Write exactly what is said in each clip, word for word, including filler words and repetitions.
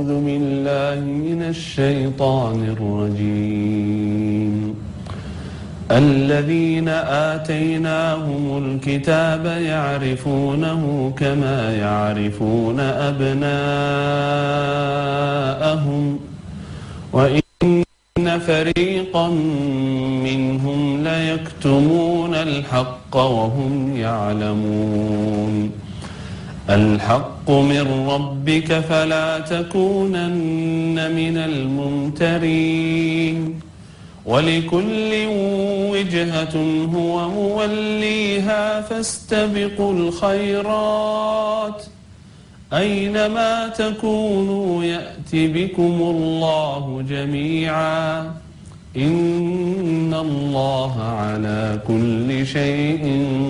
أعوذ بالله من الشيطان الرجيم الذين آتيناهم الكتاب يعرفونه كما يعرفون أبناءهم وإن فريقا منهم ليكتمون الحق وهم يعلمون الحق من ربك فلا تكونن من الممترين ولكل وجهة هو موليها فاستبقوا الخيرات أينما تكونوا يأت بكم الله جميعا إن الله على كل شيء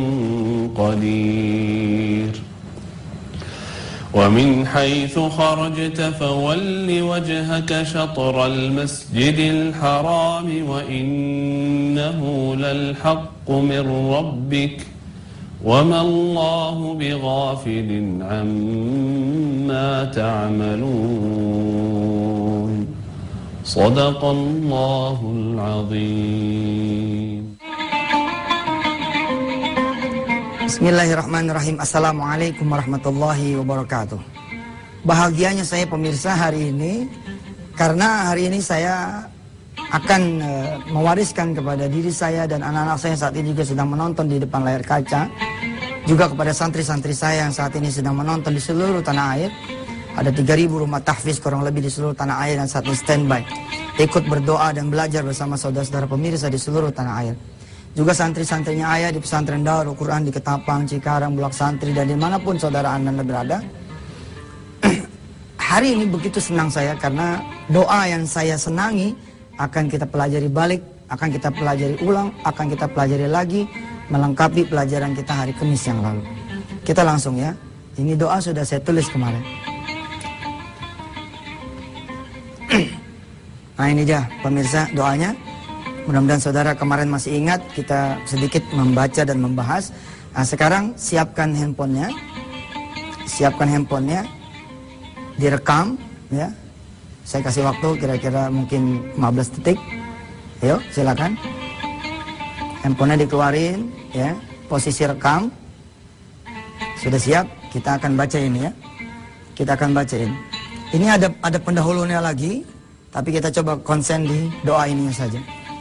قدير ومن حيث خرجت فول وجهك شطر المسجد الحرام وإنه للحق من ربك وما الله بغافل عما تعملون صدق الله العظيم. Bismillahirrahmanirrahim. Assalamualaikum warahmatullahi wabarakatuh. Bahagianya saya pemirsa hari ini karena hari ini saya akan uh, mewariskan kepada diri saya dan anak-anak saya saat ini juga sedang menonton di depan layar kaca, juga kepada santri-santri saya yang saat ini sedang menonton di seluruh tanah air. Ada tiga ribu rumah tahfiz kurang lebih di seluruh tanah air dan saat ini standby ikut berdoa dan belajar bersama saudara-saudara pemirsa di seluruh tanah air. Juga santri-santrinya ayah di pesantren Darul Quran di Ketapang, Cikarang, Bulak Santri dan dimanapun saudara anda berada. Hari ini begitu senang saya karena doa yang saya senangi akan kita pelajari balik, akan kita pelajari ulang, akan kita pelajari lagi, melengkapi pelajaran kita hari Kamis yang lalu. Kita langsung ya, ini doa sudah saya tulis kemarin. Nah ini dia pemirsa doanya. Mudah-mudahan saudara kemarin masih ingat kita sedikit membaca dan membahas. Nah sekarang siapkan handphonenya, siapkan handphonenya, direkam ya. Saya kasih waktu kira-kira mungkin lima belas detik. Yuk silakan. Handphonenya dikeluarin ya, posisi rekam. Sudah siap? Kita akan baca ini ya. Kita akan bacain. Ini ada ada pendahulunya lagi, tapi kita coba konsen di doa ininya saja.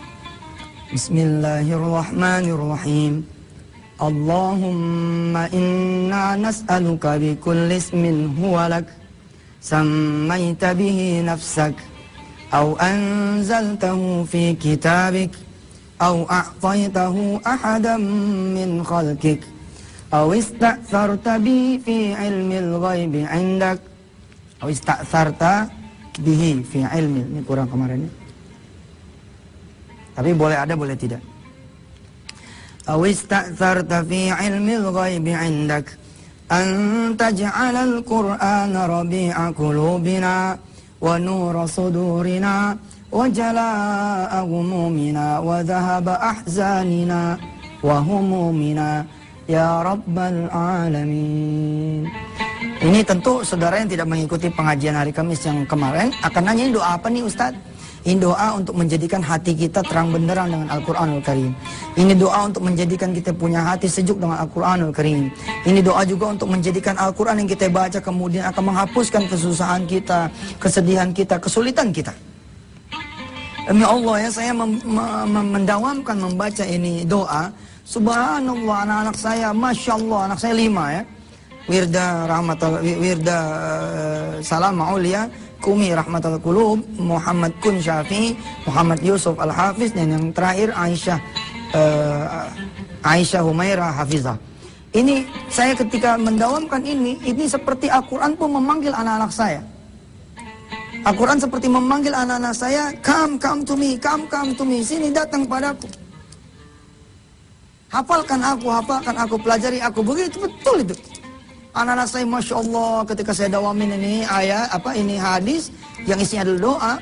Bismillahirrahmanirrahim. Allahumma inna nas'aluka bi kulli ismin huwa lak sammaita bihi nafsak aw anzaltahu fi kitabik aw a'taytahu ahadan min khalqik aw ista'tharta bi fi ilmil ghaibi 'indak aw ista'tharta bihi fi ilmi. Ini kurang kemarin ya. Tapi boleh ada, boleh tidak. Aw ista'tharta fi ilmil ghaibi 'indak an taj'alal qur'ana rabi'a qulubina wa nura sudurina wa jalaa'a humumina wa dhahaba ahzanina wa humumina ya rabbal alamin. Ini tentu saudara yang tidak mengikuti pengajian hari Kamis yang kemarin akan nanya, ini doa apa nih Ustaz? Ini doa untuk menjadikan hati kita terang benderang dengan Al-Quranul Karim. Ini doa untuk menjadikan kita punya hati sejuk dengan Al-Quranul Karim. Ini doa juga untuk menjadikan Al-Quran yang kita baca kemudian akan menghapuskan kesusahan kita, kesedihan kita, kesulitan kita. Demi Allah ya, saya mem mem mendawamkan membaca ini doa. Subhanallah, anak-anak saya, Masya Allah, anak saya lima ya. Wirda Rahmatul Wirda uh, Salam Ma'ulia Kumi Rahmatul Qulub, Muhammad Kun Syafi, Muhammad Yusuf Al-Hafiz, dan yang terakhir Aisyah uh, Aisyah Humairah Hafizah. Ini saya ketika mendawamkan ini, ini seperti Al-Quran pun memanggil anak-anak saya. Al-Quran seperti memanggil anak-anak saya, come, come to me, come, come to me, sini datang padaku. Hafalkan aku, hafalkan aku, pelajari aku, begitu betul itu. Anak-anak saya, Masya Allah, ketika saya dawamin ini ayat, apa ini hadis, yang isinya adalah doa.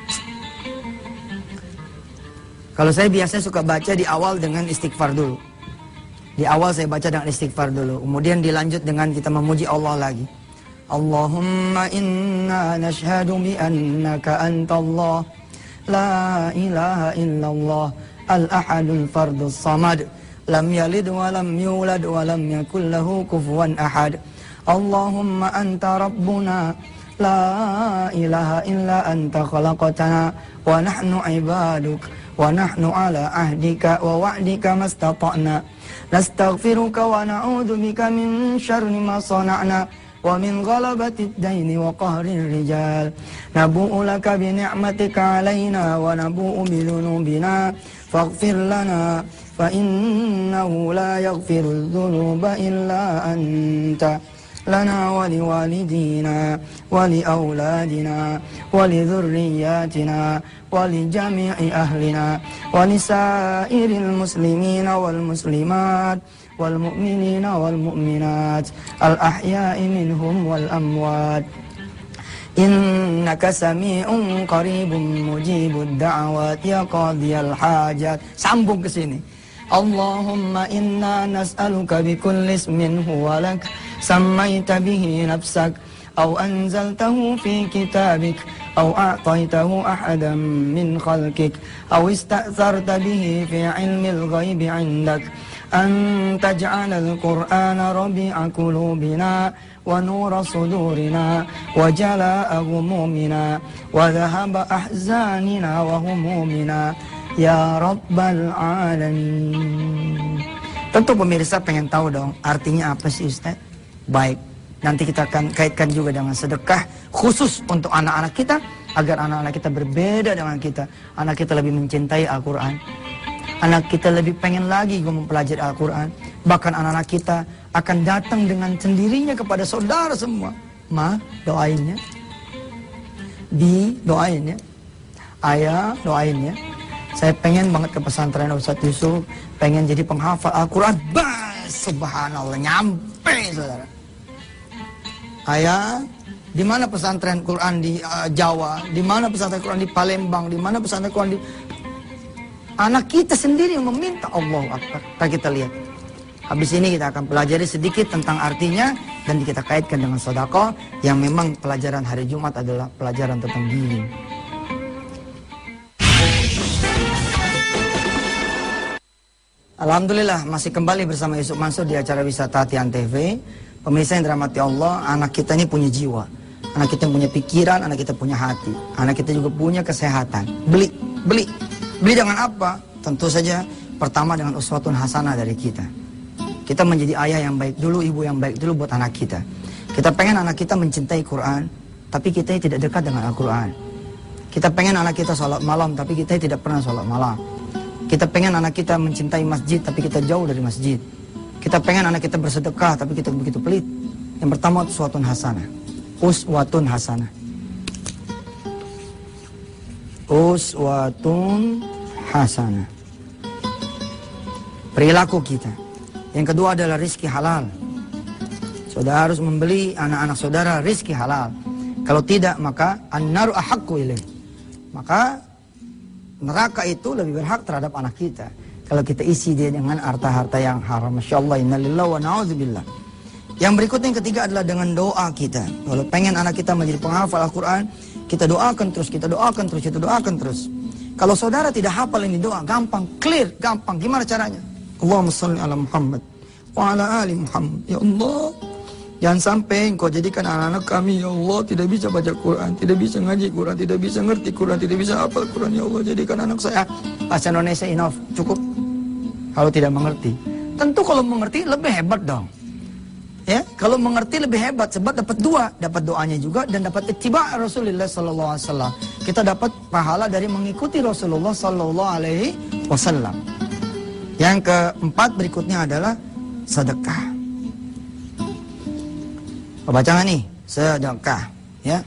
Kalau saya biasanya suka baca di awal dengan istighfar dulu. Di awal saya baca dengan istighfar dulu. Kemudian dilanjut dengan kita memuji Allah lagi. Allahumma inna nashhadu bi annaka antallah la ilaha illallah al-ahadul fardus samad lam yalid wa lam yulad wa lam yakul lahu kufuwan ahad. Allahumma anta rabbuna la ilaha illa anta khalaqtana wa nahnu ibaduk wa nahnu ala ahdika wa wa'dika mastata'na nastaghfiruka wa na'udzu bika min syarri ma sana'na wa min ghalabati ad-daini wa qahri ar-rijal nabu'u laka bi ni'matika 'alaina wa nabu'u bi dhunubina faghfir lana fa innahu la yaghfiru adh-dhunuba illa anta lana wa liwalidina wa liauladina wa lidhurriyyatina wa lijami'i ahlina wa lisairil muslimina wal muslimat wal mu'minina wal mu'minat al ahya'i minhum wal amwat innaka sami'un qaribun mujibud da'awat ya qadiyal hajat. Sambung ke sini. Allahumma inna nas'aluka bi kulli ismin huwa lak sammaita bihi nafsak aw anzaltahu fi kitabik aw a'taytahu ahadan min khalqik aw ista'tharta bihi fi 'ilmil ghaibi 'indak an taj'ala al-Qur'ana rabi'a qulubina wa nura sudurina wa jala'a ghumumina wa dhahaba ahzanina wa humumina ya Rabbal Alamin. Tentu pemirsa pengen tahu dong artinya apa sih Ustaz? Baik, nanti kita akan kaitkan juga dengan sedekah khusus untuk anak-anak kita agar anak-anak kita berbeda dengan kita. Anak kita lebih mencintai Al-Quran, anak kita lebih pengen lagi mempelajari Al-Quran. Bahkan anak-anak kita akan datang dengan sendirinya kepada saudara semua. Ma, doain ya. Bi, doain ya. Ayah, doain ya. Saya pengen banget ke pesantren Ustaz Yusuf, pengen jadi penghafal Al-Quran. Bas, subhanallah, nyampe saudara. Ayah, di mana pesantren Quran di uh, Jawa, di mana pesantren Quran di Palembang, di mana pesantren Quran di... Anak kita sendiri yang meminta. Allahu Akbar. Kita lihat. Habis ini kita akan pelajari sedikit tentang artinya dan kita kaitkan dengan sedekah yang memang pelajaran hari Jumat adalah pelajaran tentang giving. Alhamdulillah masih kembali bersama Yusuf Mansur di acara Wisata Tian T V. Pemirsa yang dirahmati Allah, anak kita ini punya jiwa, anak kita punya pikiran, anak kita punya hati, anak kita juga punya kesehatan. Beli, beli, beli dengan apa? Tentu saja pertama dengan uswatun hasanah dari kita. Kita menjadi ayah yang baik dulu, ibu yang baik dulu buat anak kita. Kita pengen anak kita mencintai Quran, tapi kita tidak dekat dengan Al-Quran. Kita pengen anak kita sholat malam, tapi kita tidak pernah sholat malam. Kita pengen anak kita mencintai masjid, tapi kita jauh dari masjid. Kita pengen anak kita bersedekah, tapi kita begitu pelit. Yang pertama, uswatun hasanah. Uswatun hasanah. Uswatun hasanah. Perilaku kita. Yang kedua adalah rizki halal. Saudara harus membeli anak-anak saudara rizki halal. Kalau tidak, maka an-naru ahaqqu ilaih. Maka neraka itu lebih berhak terhadap anak kita kalau kita isi dia dengan harta-harta yang haram. Masya Allah, innalillahi wa na'udzubillah. Yang berikutnya yang ketiga adalah dengan doa kita. Kalau pengen anak kita menjadi penghafal Al-Quran, kita doakan terus, kita doakan terus, kita doakan terus. Kalau saudara tidak hafal ini doa, gampang, clear, gampang. Gimana caranya? Allahumma salli ala Muhammad wa ala ali Muhammad. Ya Allah, jangan sampai engkau jadikan anak-anak kami, ya Allah, tidak bisa baca Quran, tidak bisa ngaji Quran, tidak bisa ngerti Quran, tidak bisa hafal Quran. Ya Allah, jadikan anak saya bahasa Indonesia enough, cukup. Kalau tidak mengerti, tentu kalau mengerti lebih hebat dong. Ya, kalau mengerti lebih hebat sebab dapat dua, dapat doanya juga dan dapat ittiba' Rasulullah sallallahu alaihi wasallam. Kita dapat pahala dari mengikuti Rasulullah sallallahu alaihi wasallam. Yang keempat berikutnya adalah sedekah. Baca nggak nih? Sedekah, ya.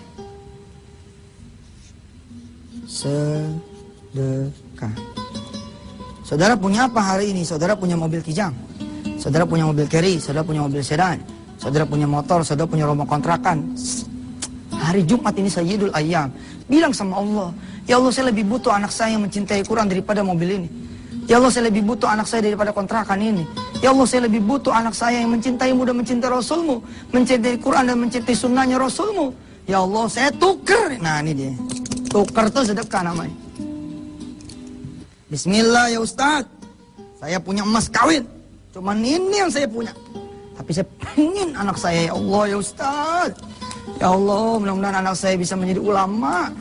Sedekah. Saudara punya apa hari ini? Saudara punya mobil Kijang, saudara punya mobil Carry, saudara punya mobil sedan, saudara punya motor, saudara punya rumah kontrakan. Hari Jumat ini Sayyidul Ayyam. Bilang sama Allah, ya Allah, saya lebih butuh anak saya yang mencintai Quran daripada mobil ini. Ya Allah, saya lebih butuh anak saya daripada kontrakan ini. Ya Allah, saya lebih butuh anak saya yang mencintaimu dan mencintai Rasulmu, mencintai Quran dan mencintai sunnahnya Rasulmu. Ya Allah, saya tuker. Nah ini dia, tuker tuh sedekah namanya. Bismillah ya Ustaz, saya punya emas kawin, cuman ini yang saya punya. Tapi saya pengen anak saya, ya Allah ya Ustaz. Ya Allah, mudah-mudahan anak saya bisa menjadi ulama.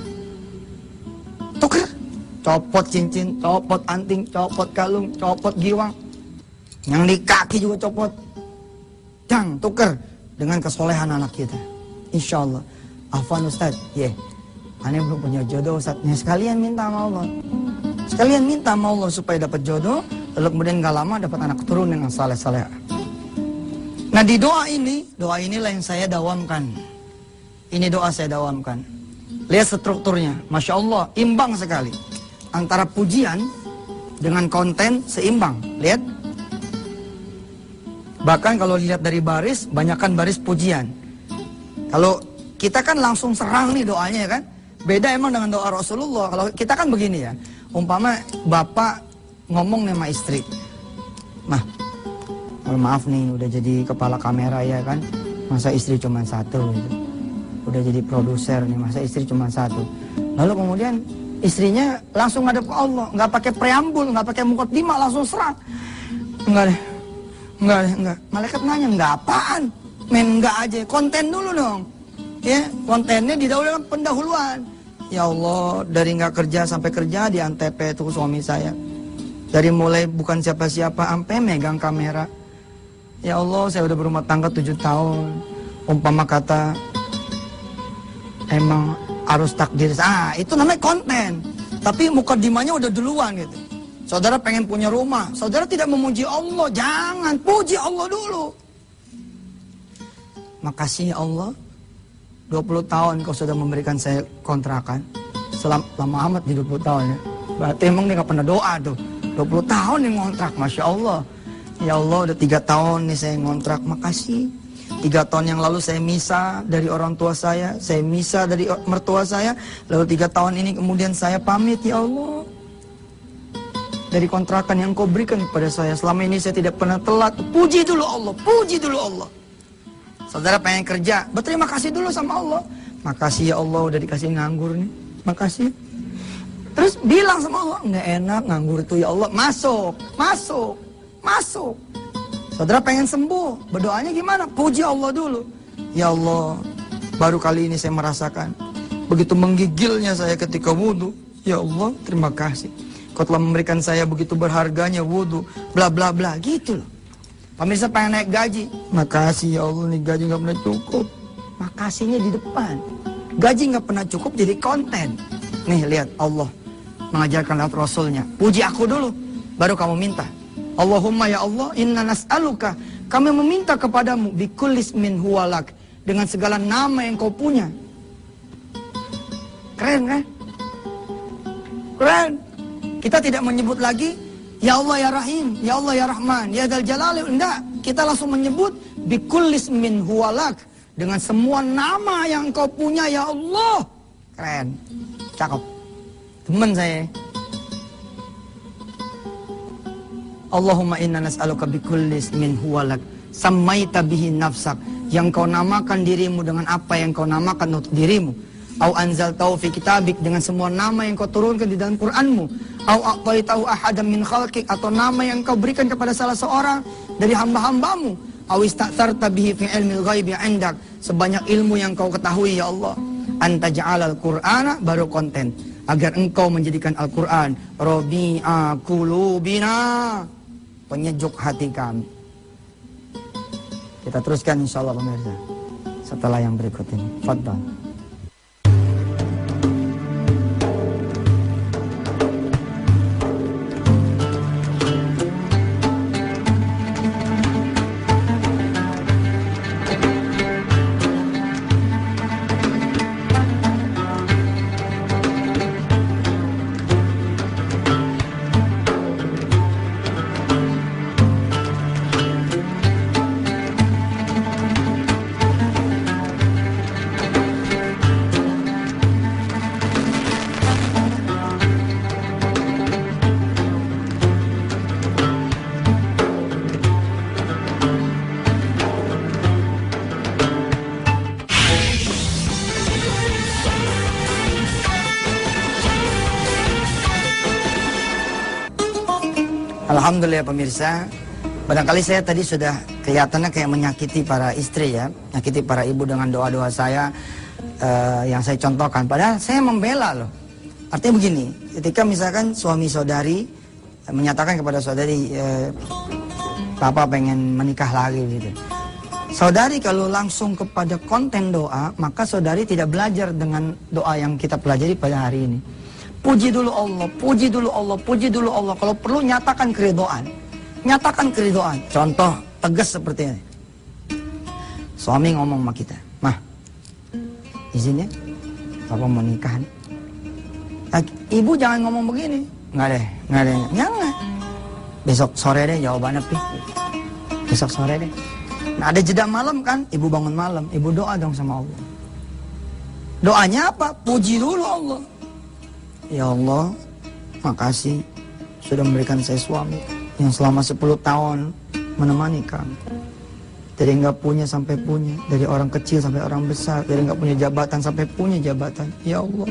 Tuker, copot cincin, copot anting, copot kalung, copot giwang. Yang di kaki juga copot. Jang, tuker dengan kesolehan anak kita. Insya Allah. Afwan Ustaz, ya, yeah. Aneh belum punya jodoh Ustaz. Ya, sekalian minta sama Allah. Sekalian minta sama Allah supaya dapat jodoh. Lalu kemudian gak lama dapat anak turun dengan saleh-saleh. Nah di doa ini, doa inilah yang saya dawamkan. Ini doa saya dawamkan. Lihat strukturnya, Masya Allah, imbang sekali. Antara pujian dengan konten seimbang. Lihat. Bahkan kalau dilihat dari baris, banyakkan baris pujian. Kalau kita kan langsung serang nih doanya ya kan. Beda emang dengan doa Rasulullah. Kalau kita kan begini ya. Umpama bapak ngomong nih sama istri. Mah, maaf nih udah jadi kepala kamera ya kan. Masa istri cuma satu gitu. Udah jadi produser nih, masa istri cuma satu. Lalu kemudian istrinya langsung ngadep ke Allah. Nggak pakai preambul, nggak pakai mukaddimah, langsung serang. Enggak deh. Enggak, enggak. Malaikat nanya, enggak apaan? Men enggak aja, konten dulu dong. Ya, kontennya didahulukan pendahuluan. Ya Allah, dari enggak kerja sampai kerja di Antep itu suami saya. Dari mulai bukan siapa-siapa sampai megang kamera. Ya Allah, saya udah berumah tangga tujuh tahun. Umpama kata emang harus takdir. Ah, itu namanya konten. Tapi mukadimahnya udah duluan gitu. Saudara pengen punya rumah, saudara tidak memuji Allah, jangan, puji Allah dulu. Makasih ya Allah, dua puluh tahun kau sudah memberikan saya kontrakan. Selama lama amat di dua puluh tahun ya. Berarti emang dia gak pernah doa tuh. dua puluh tahun nih ngontrak, Masya Allah. Ya Allah, udah tiga tahun nih saya ngontrak, makasih. Tiga tahun yang lalu saya misah dari orang tua saya, saya misah dari mertua saya. Lalu tiga tahun ini kemudian saya pamit, ya Allah. Dari kontrakan yang kau berikan kepada saya, selama ini saya tidak pernah telat. Puji dulu Allah, puji dulu Allah. Saudara pengen kerja, berterima kasih dulu sama Allah. Makasih ya Allah udah dikasih nganggur nih, makasih. Terus bilang sama Allah, nggak enak nganggur itu ya Allah. Masuk, masuk, masuk. Saudara pengen sembuh, berdoanya gimana? Puji Allah dulu. Ya Allah, baru kali ini saya merasakan begitu menggigilnya saya ketika wudhu. Ya Allah, terima kasih. Kau telah memberikan saya begitu berharganya wudhu, bla bla bla, gitu loh. Pemirsa pengen naik gaji, makasih ya Allah nih gaji nggak pernah cukup. Makasihnya di depan. Gaji nggak pernah cukup jadi konten. Nih lihat Allah mengajarkan lewat Rasulnya. Puji aku dulu, baru kamu minta. Allahumma ya Allah, inna nas'aluka, kami meminta kepadamu bikullis min huwalak, dengan segala nama yang kau punya. Keren kan? Keren. Kita tidak menyebut lagi ya Allah ya Rahim, ya Allah ya Rahman, ya Dzal Jalali. Enggak, kita langsung menyebut bikullis min huwalak, dengan semua nama yang kau punya ya Allah. Keren. Cakep. Teman saya. Allahumma inna nas'aluka bikullis min huwalak sammaita bihi nafsak, yang kau namakan dirimu dengan apa yang kau namakan untuk dirimu. Au anzaltahu fi kitabik, dengan semua nama yang kau turunkan di dalam Qur'anmu. Au a'taitahu ahadan min khalqik, atau nama yang kau berikan kepada salah seorang dari hamba-hambamu. Au ista'tarta bihi fi ilmil ghaibi 'indak, sebanyak ilmu yang kau ketahui ya Allah. Anta ja'alal Qur'ana, baru konten, agar engkau menjadikan Al-Qur'an rabi'a qulubina, penyejuk hati kami. Kita teruskan insyaallah pemirsa setelah yang berikut ini. Fadhal. Alhamdulillah pemirsa, barangkali saya tadi sudah kelihatannya kayak menyakiti para istri ya, menyakiti para ibu dengan doa-doa saya uh, yang saya contohkan. Padahal saya membela loh. Artinya begini, ketika misalkan suami saudari uh, menyatakan kepada saudari, uh, Papa pengen menikah lagi gitu. Saudari kalau langsung kepada konten doa, maka saudari tidak belajar dengan doa yang kita pelajari pada hari ini. Puji dulu Allah, puji dulu Allah, puji dulu Allah. Kalau perlu nyatakan keridhaan. Nyatakan keridhaan. Contoh tegas seperti ini. Suami ngomong sama kita, "Mah, izin ya, Papa mau nikah nih." Nah, ibu jangan ngomong begini. Nggak deh, nggak deh, jangan. Besok sore deh jawabannya, Pi. Besok sore deh. Nah, ada jeda malam kan, ibu bangun malam, ibu doa dong sama Allah. Doanya apa? Puji dulu Allah. Ya Allah, makasih sudah memberikan saya suami yang selama sepuluh tahun menemani kami. Dari nggak punya sampai punya, dari orang kecil sampai orang besar, dari nggak punya jabatan sampai punya jabatan. Ya Allah,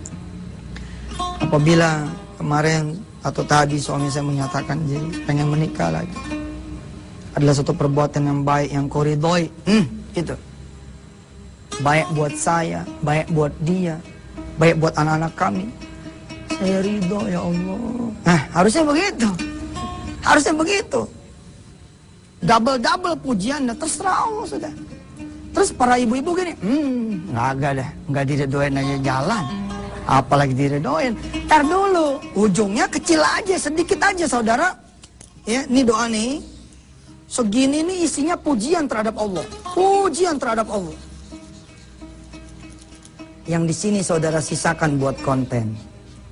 apabila kemarin atau tadi suami saya menyatakan jadi pengen menikah lagi, adalah suatu perbuatan yang baik, yang kau ridhoi, hmm, itu baik buat saya, baik buat dia, baik buat anak-anak kami. Saya ridho ya Allah. Nah, harusnya begitu. Harusnya begitu. Double-double pujian, terserah Allah sudah. Terus para ibu-ibu gini, hmm, nggak ada dah, nggak diredoin aja jalan. Apalagi diredoin. Ntar dulu, ujungnya kecil aja, sedikit aja saudara. Ya, ini doa nih. Segini nih isinya pujian terhadap Allah. Pujian terhadap Allah. Yang di sini saudara sisakan buat konten.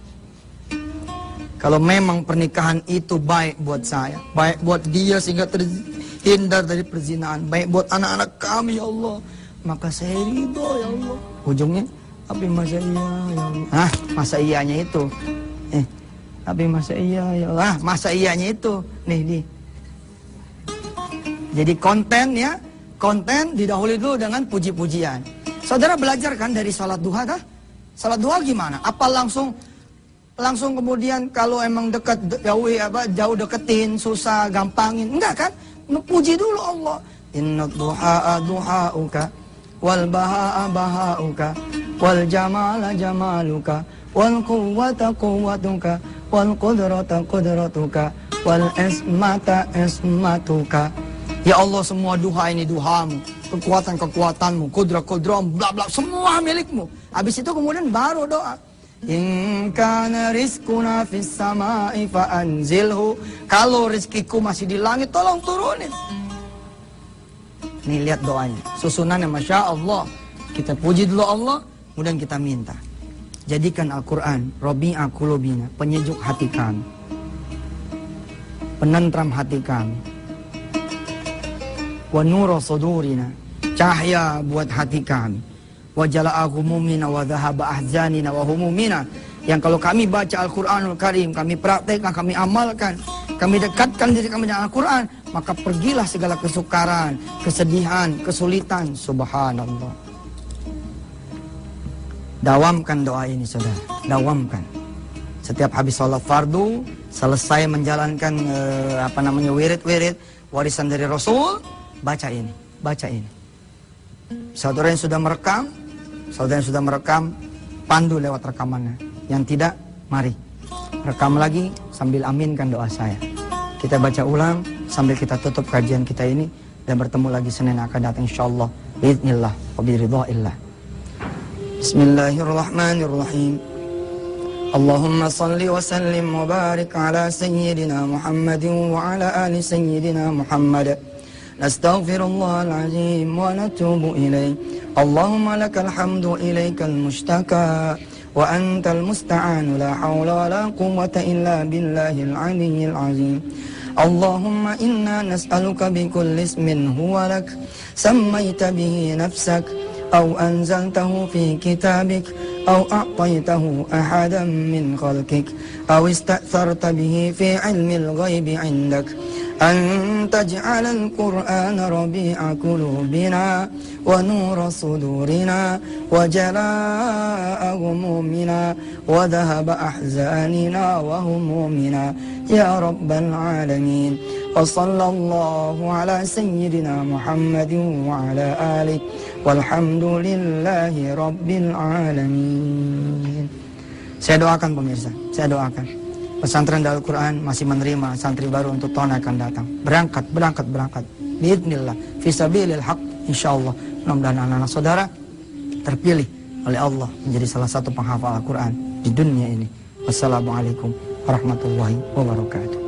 Kalau memang pernikahan itu baik buat saya, baik buat dia sehingga terhindar dari perzinahan, baik buat anak-anak kami ya Allah, maka saya ridho ya Allah. Ujungnya, tapi masa iya ya Allah. Ah, masa iyanya itu. Eh, tapi masa iya ya Allah. Ah, masa iyanya itu. Nih, nih. Jadi konten ya, konten didahului dulu dengan puji-pujian. Saudara belajar kan dari salat duha kah? Salat duha gimana? Apa langsung langsung kemudian kalau emang dekat jauh apa jauh deketin susah gampangin? Enggak kan? Puji dulu Allah. Inna duha duhauka wal bahaa bahauka wal jamala jamaluka wal quwwata quwwatuka wal qudrata qudratuka wal ismata ismatuka. Ya Allah, semua duha ini duhamu, kekuatan kekuatanmu, kudrat kudratmu, bla bla, semua milikmu. Habis itu kemudian baru doa. In kana rizquna fis sama'i fa anzilhu. Kalau rezekiku masih di langit, tolong turunin. Nih lihat doanya, susunannya Masya Allah. Kita puji dulu Allah, kemudian kita minta. Jadikan Al-Quran Rabi'a qulubina, penyejuk hati kami, penentram hati kami. Wa nura sudurina, cahaya buat hati kami. Wa jala'a ghumumina wa dhahaba ahzanina wa humumina. Yang kalau kami baca Al-Quranul Karim, kami praktekkan, kami amalkan, kami dekatkan diri kami dengan Al-Quran, maka pergilah segala kesukaran, kesedihan, kesulitan. Subhanallah. Dawamkan doa ini saudara, dawamkan. Setiap habis sholat fardu, selesai menjalankan eh, apa namanya wirid-wirid warisan dari Rasul, baca ini, baca ini. Saudara yang sudah merekam, saudara yang sudah merekam, pandu lewat rekamannya. Yang tidak, mari rekam lagi sambil aminkan doa saya. Kita baca ulang sambil kita tutup kajian kita ini dan bertemu lagi Senin akan datang insyaallah. Biiznillah wa biridhaillah. Bismillahirrahmanirrahim. Allahumma salli wa sallim wa barik ala sayyidina Muhammadin wa ala ali sayyidina Muhammad. Nastaghfirullah al-azim wa natubu ilayh. Allahumma lakal hamdu ilaikal mushtaka wa antal musta'anu la hawla wa la quwwata illa billahil aliyyil azim. Allahumma inna nas'aluka bi kulli ismin huwa lak sammayta bihi nafsak aw anzaltahu fi kitabik aw a'taytahu ahadan min khalqik aw ista'tharta bihi fi ilmil ghaibi 'indak أن تجعل القرآن ربيع قلوبنا ونور صدورنا وجلاء همومنا وذهب أحزاننا وهمومنا يا رب العالمين. وصلى الله على سيدنا محمد وعلى آله والحمد لله رب العالمين. Saya doakan pemirsa, saya doakan pesantren Darul Quran masih menerima santri baru untuk tahun akan datang. Berangkat, berangkat, berangkat. Biidznillah, fisabilil haq, insyaallah. Mudah-mudahan anak-anak saudara terpilih oleh Allah menjadi salah satu penghafal Al-Quran di dunia ini. Wassalamualaikum warahmatullahi wabarakatuh.